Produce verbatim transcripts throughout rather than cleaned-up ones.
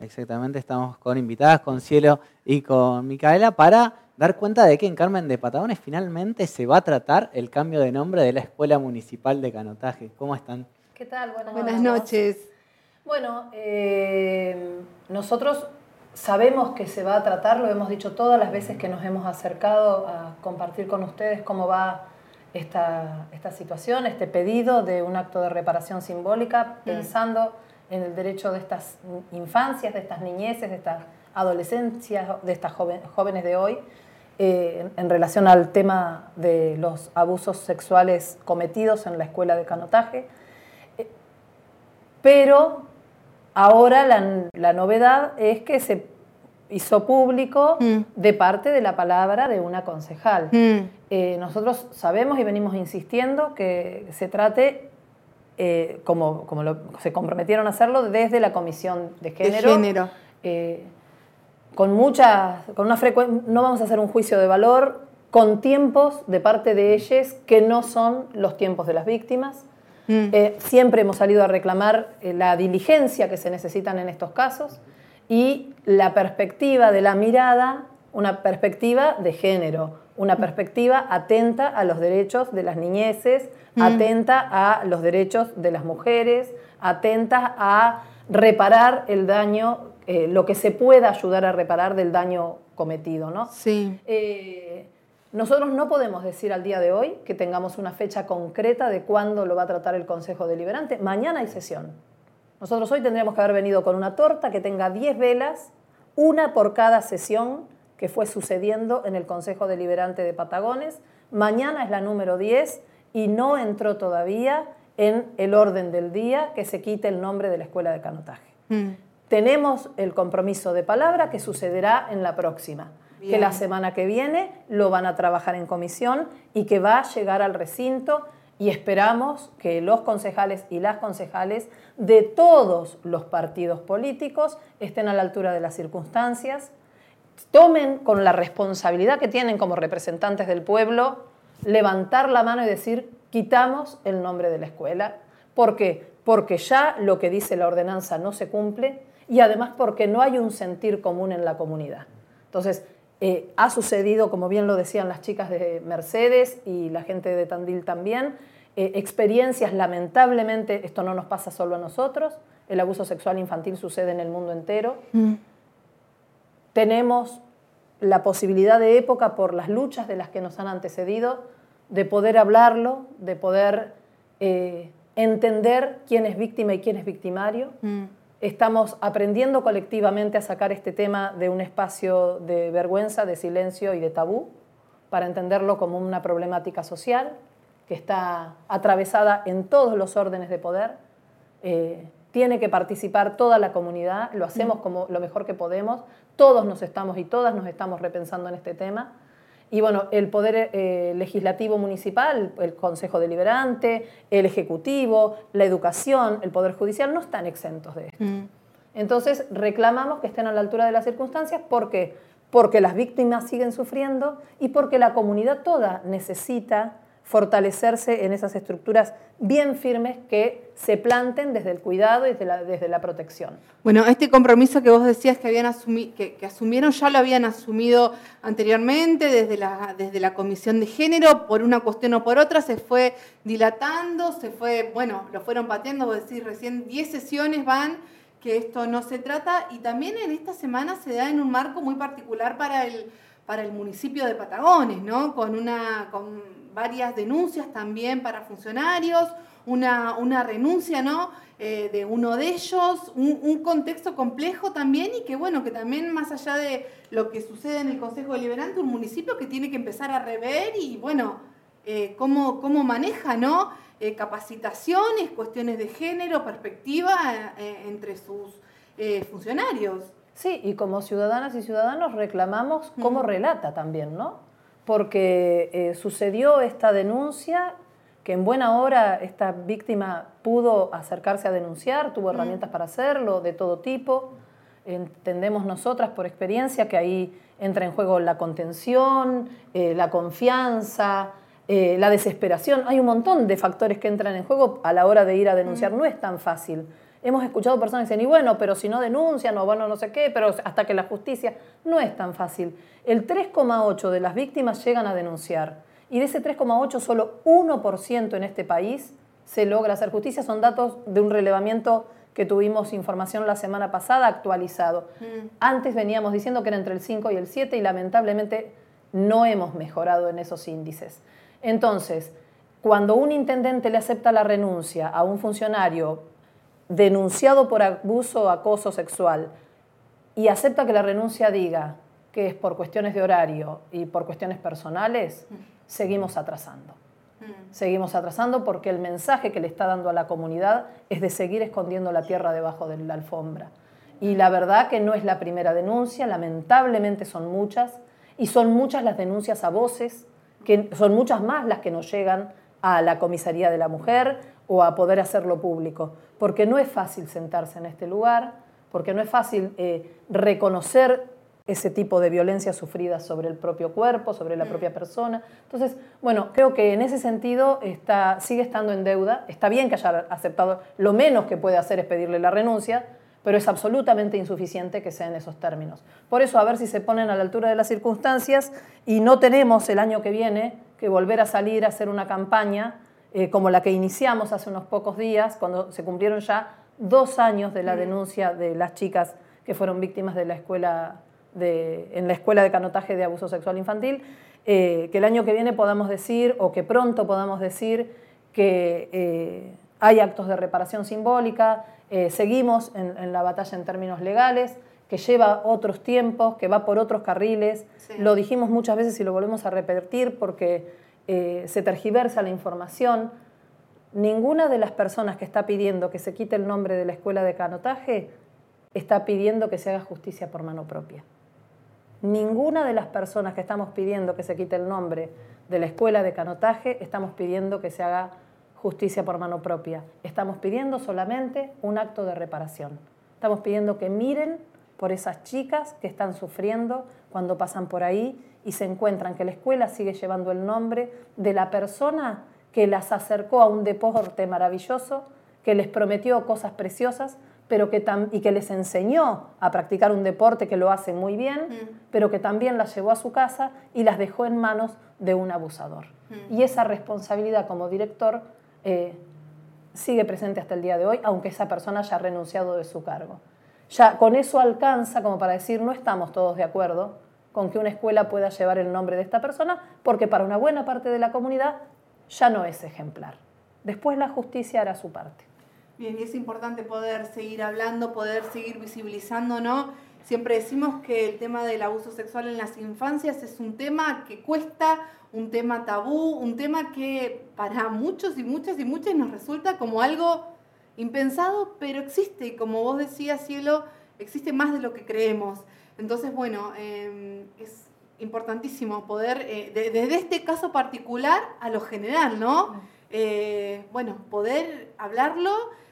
Exactamente, estamos con invitadas, con Cielo y con Micaela, para dar cuenta de que en Carmen de Patagones finalmente se va a tratar el cambio de nombre de la Escuela Municipal de Canotaje. ¿Cómo están? ¿Qué tal? Buenas, Buenas noches. Bueno, eh, nosotros sabemos que se va a tratar, lo hemos dicho todas las veces que nos hemos acercado a compartir con ustedes cómo va esta, esta situación, este pedido de un acto de reparación simbólica, mm. pensando en el derecho de estas infancias, de estas niñeces, de estas adolescencias, de estas joven, jóvenes de hoy, eh, en, en relación al tema de los abusos sexuales cometidos en la escuela de canotaje. Eh, pero ahora la, la novedad es que se hizo público mm. de parte de la palabra de una concejal. Mm. Eh, nosotros sabemos y venimos insistiendo que se trate, eh, como, como lo, se comprometieron a hacerlo, desde la Comisión de Género. De género. Eh, con mucha, con una frecuencia, no vamos a hacer un juicio de valor, con tiempos de parte de ellas que no son los tiempos de las víctimas. Mm. Eh, siempre hemos salido a reclamar eh, la diligencia que se necesitan en estos casos y la perspectiva de la mirada, una perspectiva de género, una perspectiva atenta a los derechos de las niñeces, mm. atenta a los derechos de las mujeres, atenta a reparar el daño, eh, lo que se pueda ayudar a reparar del daño cometido, ¿no? Sí. Eh, nosotros no podemos decir al día de hoy que tengamos una fecha concreta de cuándo lo va a tratar el Consejo Deliberante. Mañana hay sesión. Nosotros hoy tendríamos que haber venido con una torta que tenga diez velas, una por cada sesión que fue sucediendo en el Consejo Deliberante de Patagones. Mañana es la número diez y no entró todavía en el orden del día que se quite el nombre de la Escuela de Canotaje. Mm. Tenemos el compromiso de palabra que sucederá en la próxima. Bien. Que la semana que viene lo van a trabajar en comisión y que va a llegar al recinto y esperamos que los concejales y las concejales de todos los partidos políticos estén a la altura de las circunstancias, tomen con la responsabilidad que tienen como representantes del pueblo, levantar la mano y decir, quitamos el nombre de la escuela. ¿Por qué? Porque ya lo que dice la ordenanza no se cumple y además porque no hay un sentir común en la comunidad. Entonces, eh, ha sucedido, como bien lo decían las chicas de Mercedes y la gente de Tandil también, eh, experiencias, lamentablemente, esto no nos pasa solo a nosotros, el abuso sexual infantil sucede en el mundo entero. Mm. Tenemos la posibilidad de época, por las luchas de las que nos han antecedido, de poder hablarlo, de poder eh, entender quién es víctima y quién es victimario. Mm. Estamos aprendiendo colectivamente a sacar este tema de un espacio de vergüenza, de silencio y de tabú, para entenderlo como una problemática social que está atravesada en todos los órdenes de poder. Eh, tiene que participar toda la comunidad, lo hacemos como lo mejor que podemos, todos nos estamos y todas nos estamos repensando en este tema. Y bueno, el Poder eh, Legislativo Municipal, el Consejo Deliberante, el Ejecutivo, la Educación, el Poder Judicial no están exentos de esto. Mm. Entonces reclamamos que estén a la altura de las circunstancias. ¿Por qué? Porque las víctimas siguen sufriendo y porque la comunidad toda necesita fortalecerse en esas estructuras bien firmes que se planten desde el cuidado y desde la, desde la protección. Bueno, este compromiso que vos decías que, habían asumi que, que asumieron, ya lo habían asumido anteriormente desde la, desde la Comisión de Género, por una cuestión o por otra, se fue dilatando, se fue, bueno, lo fueron pateando, vos decís recién, diez sesiones van, que esto no se trata, y también en esta semana se da en un marco muy particular para el, para el municipio de Patagones, ¿no? Con una... Con, varias denuncias también para funcionarios, una, una renuncia, ¿no? eh, de uno de ellos, un, un contexto complejo también y que bueno, que también más allá de lo que sucede en el Consejo Deliberante, un municipio que tiene que empezar a rever y bueno, eh, cómo, cómo maneja, ¿no? Eh, capacitaciones, cuestiones de género, perspectiva eh, entre sus eh, funcionarios. Sí, y como ciudadanas y ciudadanos reclamamos cómo mm. relata también, ¿no? Porque eh, sucedió esta denuncia, que en buena hora esta víctima pudo acercarse a denunciar, tuvo herramientas mm. para hacerlo, de todo tipo. Entendemos nosotras por experiencia que ahí entra en juego la contención, eh, la confianza, eh, la desesperación. Hay un montón de factores que entran en juego a la hora de ir a denunciar. Mm. No es tan fácil hemos escuchado personas que dicen, y bueno, pero si no denuncian, o bueno, no sé qué, pero hasta que la justicia... No es tan fácil. El tres coma ocho de las víctimas llegan a denunciar. Y de ese tres coma ocho, solo uno por ciento en este país se logra hacer justicia. Son datos de un relevamiento que tuvimos información la semana pasada actualizado. Mm. Antes veníamos diciendo que era entre el cinco y el siete y lamentablemente no hemos mejorado en esos índices. Entonces, cuando un intendente le acepta la renuncia a un funcionario denunciado por abuso o acoso sexual y acepta que la renuncia diga que es por cuestiones de horario y por cuestiones personales, mm. seguimos atrasando. Mm. Seguimos atrasando porque el mensaje que le está dando a la comunidad es de seguir escondiendo la tierra debajo de la alfombra. Y la verdad que no es la primera denuncia, lamentablemente son muchas, y son muchas las denuncias a voces, que son muchas más las que nos llegan a la comisaría de la mujer o a poder hacerlo público, porque no es fácil sentarse en este lugar, porque no es fácil eh, reconocer ese tipo de violencia sufrida sobre el propio cuerpo, sobre la propia persona. Entonces, bueno, creo que en ese sentido está, sigue estando en deuda. Está bien que haya aceptado, lo menos que puede hacer es pedirle la renuncia, pero es absolutamente insuficiente que sea en esos términos. Por eso, a ver si se ponen a la altura de las circunstancias y no tenemos el año que viene que volver a salir a hacer una campaña eh, como la que iniciamos hace unos pocos días, cuando se cumplieron ya dos años de la denuncia de las chicas que fueron víctimas de la escuela de, en la escuela de canotaje de abuso sexual infantil, eh, que el año que viene podamos decir, o que pronto podamos decir, que eh, hay actos de reparación simbólica, eh, seguimos en, en la batalla en términos legales, que lleva otros tiempos, que va por otros carriles. Sí. Lo dijimos muchas veces y lo volvemos a repetir porque eh, se tergiversa la información. Ninguna de las personas que está pidiendo que se quite el nombre de la escuela de canotaje está pidiendo que se haga justicia por mano propia. Ninguna de las personas que estamos pidiendo que se quite el nombre de la escuela de canotaje estamos pidiendo que se haga justicia por mano propia. Estamos pidiendo solamente un acto de reparación. Estamos pidiendo que miren por esas chicas que están sufriendo cuando pasan por ahí y se encuentran que la escuela sigue llevando el nombre de la persona que las acercó a un deporte maravilloso, que les prometió cosas preciosas, pero que tam- y que les enseñó a practicar un deporte que lo hace muy bien, mm. pero que también las llevó a su casa y las dejó en manos de un abusador. Mm. Y esa responsabilidad como director eh, sigue presente hasta el día de hoy, aunque esa persona haya renunciado de su cargo. Ya con eso alcanza como para decir, no estamos todos de acuerdo con que una escuela pueda llevar el nombre de esta persona, porque para una buena parte de la comunidad ya no es ejemplar. Después la justicia hará su parte. Bien, y es importante poder seguir hablando, poder seguir visibilizando, ¿no? Siempre decimos que el tema del abuso sexual en las infancias es un tema que cuesta, un tema tabú, un tema que para muchos y muchas y muchas nos resulta como algo impensado, pero existe. Y como vos decías, Cielo, existe más de lo que creemos. Entonces, bueno, eh, es importantísimo poder, eh, de, desde este caso particular a lo general, ¿no? Eh, bueno, poder hablarlo,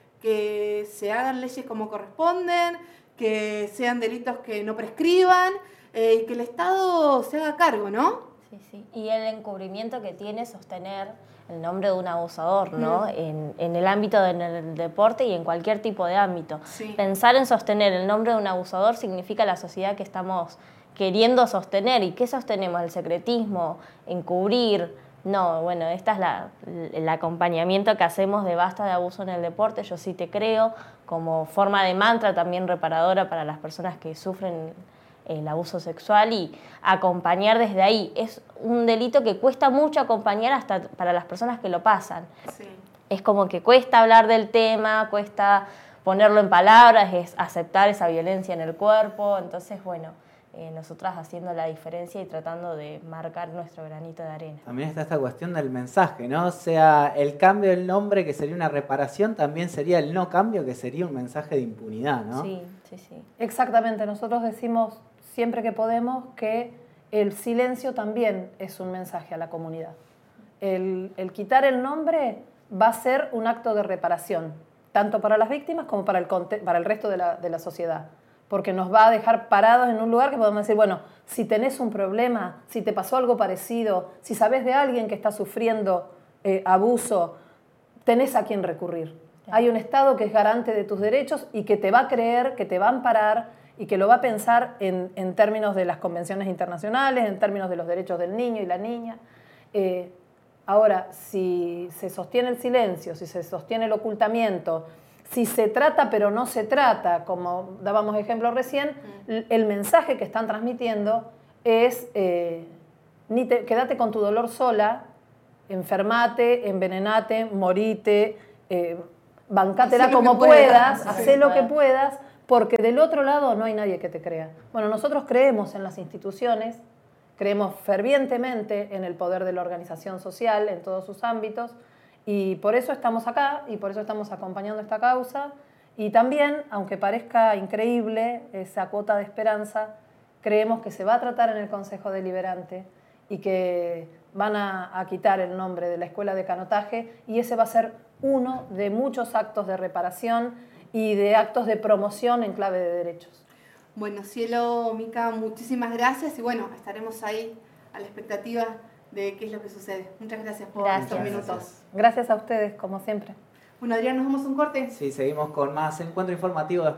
que se hagan leyes como corresponden, que sean delitos que no prescriban eh, y que el Estado se haga cargo, ¿no? Sí, sí. Y el encubrimiento que tiene sostener el nombre de un abusador, ¿no? Mm. En, en el ámbito del deporte y en cualquier tipo de ámbito. Sí. Pensar en sostener el nombre de un abusador significa la sociedad que estamos queriendo sostener. ¿Y qué sostenemos? El secretismo, encubrir. No, bueno, este es la, el acompañamiento que hacemos de basta de abuso en el deporte. Yo sí te creo, como forma de mantra también reparadora para las personas que sufren el abuso sexual y acompañar desde ahí. Es un delito que cuesta mucho acompañar hasta para las personas que lo pasan. Sí. Es como que cuesta hablar del tema, cuesta ponerlo en palabras, es aceptar esa violencia en el cuerpo. Entonces, bueno, eh, nosotras haciendo la diferencia y tratando de marcar nuestro granito de arena. También está esta cuestión del mensaje, ¿no? O sea, el cambio del nombre, que sería una reparación, también sería el no cambio, que sería un mensaje de impunidad, ¿no? Sí, sí, sí. Exactamente. Nosotros decimos siempre que podemos que el silencio también es un mensaje a la comunidad. El, el quitar el nombre va a ser un acto de reparación, tanto para las víctimas como para el, para el resto de la, de la sociedad, porque nos va a dejar parados en un lugar que podemos decir, bueno, si tenés un problema, si te pasó algo parecido, si sabés de alguien que está sufriendo eh, abuso, tenés a quién recurrir. Hay un Estado que es garante de tus derechos y que te va a creer, que te va a amparar y que lo va a pensar en, en términos de las convenciones internacionales, en términos de los derechos del niño y la niña. Eh, ahora, si se sostiene el silencio, si se sostiene el ocultamiento, si se trata pero no se trata, como dábamos ejemplo recién, el mensaje que están transmitiendo es eh, ni te, quédate con tu dolor sola, enfermate, envenenate, morite, eh, bancátela como puedas, puedas hacé lo que puedas, porque del otro lado no hay nadie que te crea. Bueno, nosotros creemos en las instituciones, creemos fervientemente en el poder de la organización social en todos sus ámbitos, y por eso estamos acá y por eso estamos acompañando esta causa. Y también, aunque parezca increíble esa cuota de esperanza, creemos que se va a tratar en el Consejo Deliberante y que van a, a quitar el nombre de la Escuela de Canotaje, y ese va a ser uno de muchos actos de reparación y de actos de promoción en clave de derechos. Bueno, Cielo, Mica, muchísimas gracias y bueno, estaremos ahí a la expectativa de qué es lo que sucede. Muchas gracias por gracias. estos minutos. Gracias a ustedes, como siempre. Bueno, Adrián, ¿nos damos un corte? Sí, seguimos con más encuentro informativo.